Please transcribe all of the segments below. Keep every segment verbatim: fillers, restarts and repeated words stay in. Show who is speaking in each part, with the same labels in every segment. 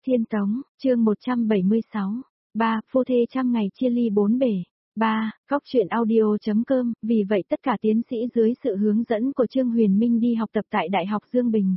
Speaker 1: Thiên Tống, chương một trăm bảy mươi sáu. ba. Phu thê trăm ngày chia ly bốn bể. ba. Cóc truyện audio.com, vì vậy tất cả tiến sĩ dưới sự hướng dẫn của Trương Huyền Minh đi học tập tại Đại học Dương Bình.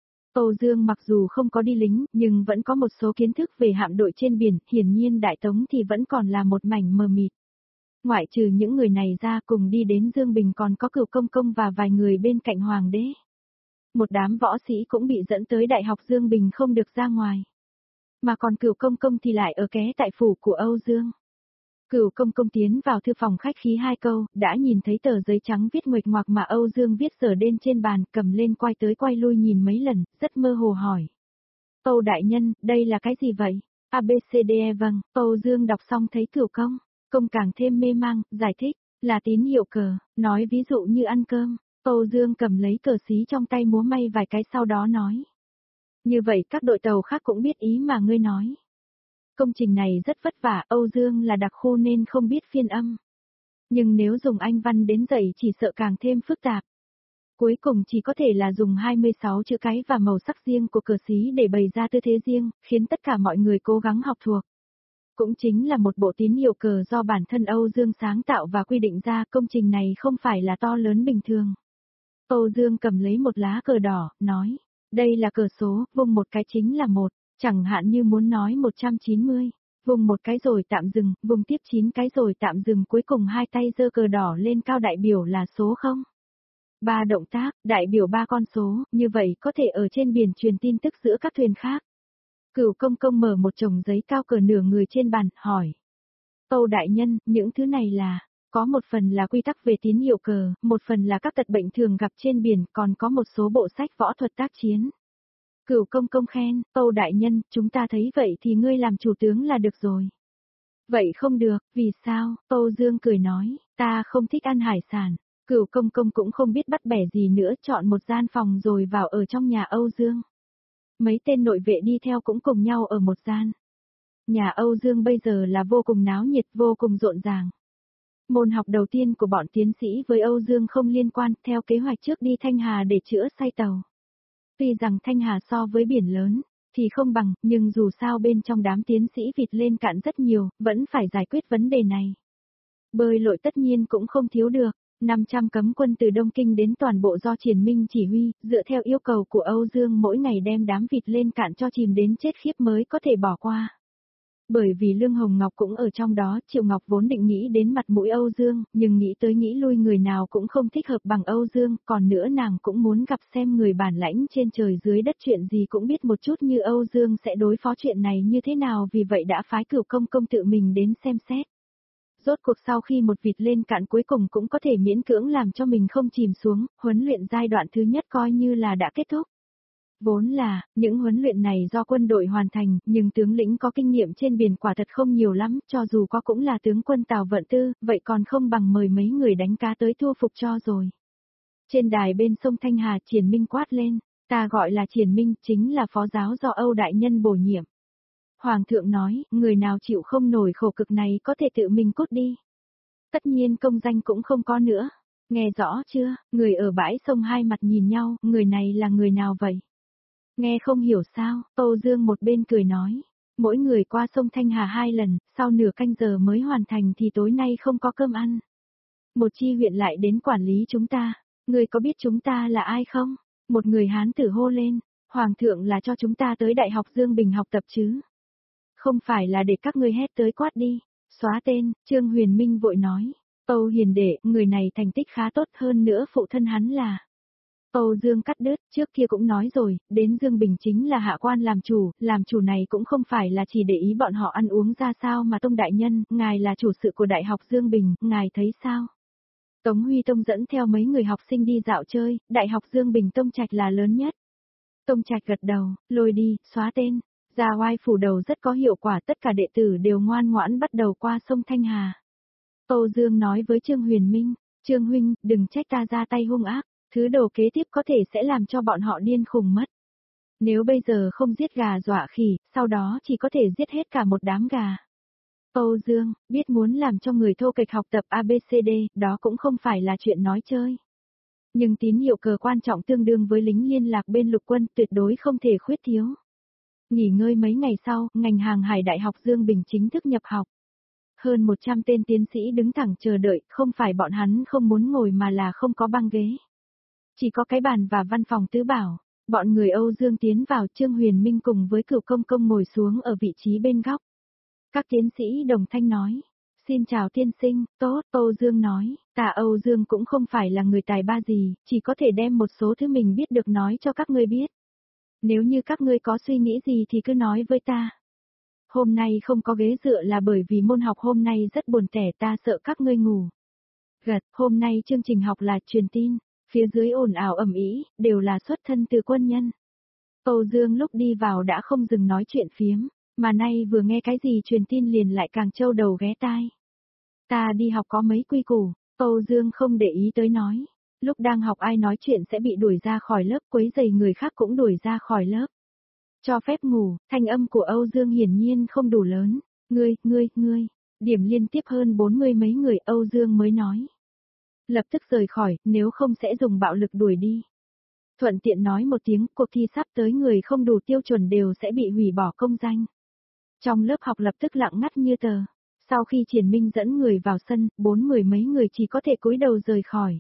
Speaker 1: Âu Dương mặc dù không có đi lính, nhưng vẫn có một số kiến thức về hạm đội trên biển, hiển nhiên Đại Tống thì vẫn còn là một mảnh mờ mịt. Ngoại trừ những người này ra, cùng đi đến Dương Bình còn có Cửu Công Công và vài người bên cạnh Hoàng đế. Một đám võ sĩ cũng bị dẫn tới Đại học Dương Bình không được ra ngoài. Mà còn Cửu Công Công thì lại ở ké tại phủ của Âu Dương. Cửu Công Công tiến vào thư phòng khách khí hai câu, đã nhìn thấy tờ giấy trắng viết nguệch ngoạc mà Âu Dương viết giờ đen trên bàn, cầm lên quay tới quay lui nhìn mấy lần, rất mơ hồ hỏi. Âu đại nhân, đây là cái gì vậy? A B C D E vâng, Âu Dương đọc xong thấy Cửu Công Công càng thêm mê mang, giải thích, là tín hiệu cờ, nói ví dụ như ăn cơm. Âu Dương cầm lấy cờ xí trong tay múa may vài cái sau đó nói. Như vậy các đội tàu khác cũng biết ý mà ngươi nói. Công trình này rất vất vả, Âu Dương là đặc khu nên không biết phiên âm. Nhưng nếu dùng Anh văn đến dạy chỉ sợ càng thêm phức tạp. Cuối cùng chỉ có thể là dùng hai mươi sáu chữ cái và màu sắc riêng của cờ xí để bày ra tư thế riêng, khiến tất cả mọi người cố gắng học thuộc. Cũng chính là một bộ tín hiệu cờ do bản thân Âu Dương sáng tạo và quy định ra, công trình này không phải là to lớn bình thường. Âu Dương cầm lấy một lá cờ đỏ, nói, đây là cờ số, vùng một cái chính là một, chẳng hạn như muốn nói một trăm chín mươi, vùng một cái rồi tạm dừng, vùng tiếp chín cái rồi tạm dừng, cuối cùng hai tay giơ cờ đỏ lên cao đại biểu là số không. Ba động tác, đại biểu ba con số, như vậy có thể ở trên biển truyền tin tức giữa các thuyền khác. Cửu Công Công mở một chồng giấy cao cờ nửa người trên bàn, hỏi. Âu đại nhân, những thứ này là... Có một phần là quy tắc về tín hiệu cờ, một phần là các tật bệnh thường gặp trên biển, còn có một số bộ sách võ thuật tác chiến. Cửu Công Công khen, Âu đại nhân, chúng ta thấy vậy thì ngươi làm chủ tướng là được rồi. Vậy không được, vì sao? Âu Dương cười nói, ta không thích ăn hải sản. Cửu Công Công cũng không biết bắt bẻ gì nữa, chọn một gian phòng rồi vào ở trong nhà Âu Dương. Mấy tên nội vệ đi theo cũng cùng nhau ở một gian. Nhà Âu Dương bây giờ là vô cùng náo nhiệt, vô cùng rộn ràng. Môn học đầu tiên của bọn tiến sĩ với Âu Dương không liên quan, theo kế hoạch trước đi Thanh Hà để chữa say tàu. Tuy rằng Thanh Hà so với biển lớn, thì không bằng, nhưng dù sao bên trong đám tiến sĩ vịt lên cạn rất nhiều, vẫn phải giải quyết vấn đề này. Bơi lội tất nhiên cũng không thiếu được, năm trăm cấm quân từ Đông Kinh đến toàn bộ do Triển Minh chỉ huy, dựa theo yêu cầu của Âu Dương mỗi ngày đem đám vịt lên cạn cho chìm đến chết khiếp mới có thể bỏ qua. Bởi vì Lương Hồng Ngọc cũng ở trong đó, Triệu Ngọc vốn định nghĩ đến mặt mũi Âu Dương, nhưng nghĩ tới nghĩ lui người nào cũng không thích hợp bằng Âu Dương, còn nữa nàng cũng muốn gặp xem người bản lãnh trên trời dưới đất chuyện gì cũng biết một chút như Âu Dương sẽ đối phó chuyện này như thế nào, vì vậy đã phái Cửu Công Công tự mình đến xem xét. Rốt cuộc sau khi một vịt lên cạn cuối cùng cũng có thể miễn cưỡng làm cho mình không chìm xuống, huấn luyện giai đoạn thứ nhất coi như là đã kết thúc. Vốn là, những huấn luyện này do quân đội hoàn thành, nhưng tướng lĩnh có kinh nghiệm trên biển quả thật không nhiều lắm, cho dù có cũng là tướng quân Tào Vận Tư, vậy còn không bằng mời mấy người đánh cá tới thu phục cho rồi. Trên đài bên sông Thanh Hà, Triển Minh quát lên, ta gọi là Triển Minh, chính là phó giáo do Âu đại nhân bổ nhiệm. Hoàng thượng nói, người nào chịu không nổi khổ cực này có thể tự mình cút đi. Tất nhiên công danh cũng không có nữa. Nghe rõ chưa, người ở bãi sông hai mặt nhìn nhau, người này là người nào vậy? Nghe không hiểu sao, Âu Dương một bên cười nói, mỗi người qua sông Thanh Hà hai lần, sau nửa canh giờ mới hoàn thành thì tối nay không có cơm ăn. Một chi huyện lại đến quản lý chúng ta, người có biết chúng ta là ai không? Một người hán tử hô lên, Hoàng thượng là cho chúng ta tới Đại học Dương Bình học tập chứ. Không phải là để các ngươi hét tới quát đi, xóa tên, Trương Huyền Minh vội nói, Âu hiền đệ, người này thành tích khá tốt hơn nữa phụ thân hắn là... Âu Dương cắt đứt, trước kia cũng nói rồi, đến Dương Bình chính là hạ quan làm chủ, làm chủ này cũng không phải là chỉ để ý bọn họ ăn uống ra sao mà Tông đại nhân, ngài là chủ sự của Đại học Dương Bình, ngài thấy sao? Tống Huy Tông dẫn theo mấy người học sinh đi dạo chơi, Đại học Dương Bình Tông Trạch là lớn nhất. Tông Trạch gật đầu, lôi đi, xóa tên, ra oai phủ đầu rất có hiệu quả, tất cả đệ tử đều ngoan ngoãn bắt đầu qua sông Thanh Hà. Âu Dương nói với Trương Huyền Minh, Trương huynh, đừng trách ta ra tay hung ác. Thứ đồ kế tiếp có thể sẽ làm cho bọn họ điên khùng mất. Nếu bây giờ không giết gà dọa khỉ, sau đó chỉ có thể giết hết cả một đám gà. Âu Dương, biết muốn làm cho người thô kệch học tập A B C D, đó cũng không phải là chuyện nói chơi. Nhưng tín hiệu cờ quan trọng tương đương với lính liên lạc bên lục quân tuyệt đối không thể khuyết thiếu. Nghỉ ngơi mấy ngày sau, ngành hàng hải Đại học Dương Bình chính thức nhập học. Hơn một trăm tên tiến sĩ đứng thẳng chờ đợi, không phải bọn hắn không muốn ngồi mà là không có băng ghế. Chỉ có cái bàn và văn phòng tứ bảo. Bọn người Âu Dương tiến vào, Trương Huyền Minh cùng với Cửu Công Công ngồi xuống ở vị trí bên góc. Các tiến sĩ đồng thanh nói. Xin chào tiên sinh, tốt, Âu Dương nói, ta Âu Dương cũng không phải là người tài ba gì, chỉ có thể đem một số thứ mình biết được nói cho các ngươi biết. Nếu như các ngươi có suy nghĩ gì thì cứ nói với ta. Hôm nay không có ghế dựa là bởi vì môn học hôm nay rất buồn tẻ, ta sợ các ngươi ngủ. Gật, hôm nay chương trình học là truyền tin, phía dưới ồn ào ầm ĩ, đều là xuất thân từ quân nhân. Âu Dương lúc đi vào đã không dừng nói chuyện phiếm, mà nay vừa nghe cái gì truyền tin liền lại càng trâu đầu ghé tai. Ta đi học có mấy quy củ, Âu Dương không để ý tới nói. Lúc đang học ai nói chuyện sẽ bị đuổi ra khỏi lớp, quấy rầy người khác cũng đuổi ra khỏi lớp. Cho phép ngủ, thanh âm của Âu Dương hiển nhiên không đủ lớn. Ngươi, ngươi, ngươi, điểm liên tiếp hơn bốn mươi mấy người Âu Dương mới nói. Lập tức rời khỏi, nếu không sẽ dùng bạo lực đuổi đi. Thuận tiện nói một tiếng, cuộc thi sắp tới người không đủ tiêu chuẩn đều sẽ bị hủy bỏ công danh. Trong lớp học lập tức lặng ngắt như tờ. Sau khi Triển Minh dẫn người vào sân, bốn mười mấy người chỉ có thể cúi đầu rời khỏi.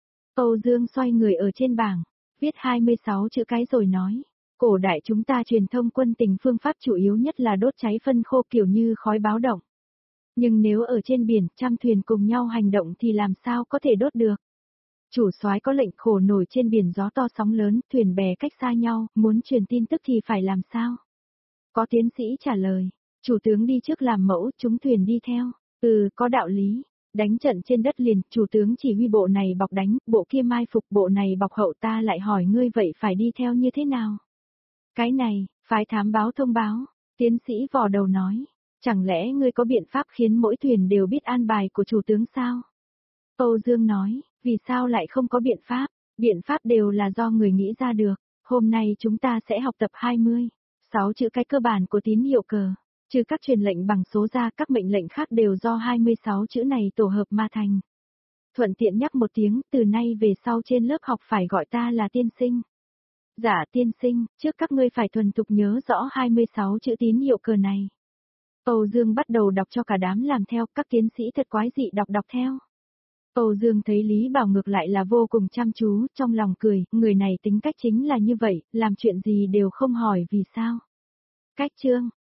Speaker 1: Âu Dương xoay người ở trên bảng, viết hai mươi sáu chữ cái rồi nói. Cổ đại chúng ta truyền thông quân tình phương pháp chủ yếu nhất là đốt cháy phân khô kiểu như khói báo động. Nhưng nếu ở trên biển, trăm thuyền cùng nhau hành động thì làm sao có thể đốt được? Chủ soái có lệnh khổ nổi trên biển gió to sóng lớn, thuyền bè cách xa nhau, muốn truyền tin tức thì phải làm sao? Có tiến sĩ trả lời, chủ tướng đi trước làm mẫu, chúng thuyền đi theo. Ừ, có đạo lý. Đánh trận trên đất liền, chủ tướng chỉ huy bộ này bọc đánh, bộ kia mai phục, bộ này bọc hậu, ta lại hỏi ngươi vậy phải đi theo như thế nào? Cái này, phái thám báo thông báo, tiến sĩ vò đầu nói, chẳng lẽ ngươi có biện pháp khiến mỗi thuyền đều biết an bài của chủ tướng sao? Âu Dương nói, vì sao lại không có biện pháp, biện pháp đều là do người nghĩ ra được, hôm nay chúng ta sẽ học tập hai mươi, sáu chữ cái cơ bản của tín hiệu cờ, trừ các truyền lệnh bằng số ra các mệnh lệnh khác đều do hai mươi sáu chữ này tổ hợp mà thành. Thuận tiện nhắc một tiếng, từ nay về sau trên lớp học phải gọi ta là tiên sinh. Dạ tiên sinh, trước các ngươi phải thuần thục nhớ rõ hai mươi sáu chữ tín hiệu cờ này. Âu Dương bắt đầu đọc cho cả đám làm theo, các tiến sĩ thật quái dị đọc đọc theo. Âu Dương thấy Lý Bảo ngược lại là vô cùng chăm chú, trong lòng cười, người này tính cách chính là như vậy, làm chuyện gì đều không hỏi vì sao. Cách chương,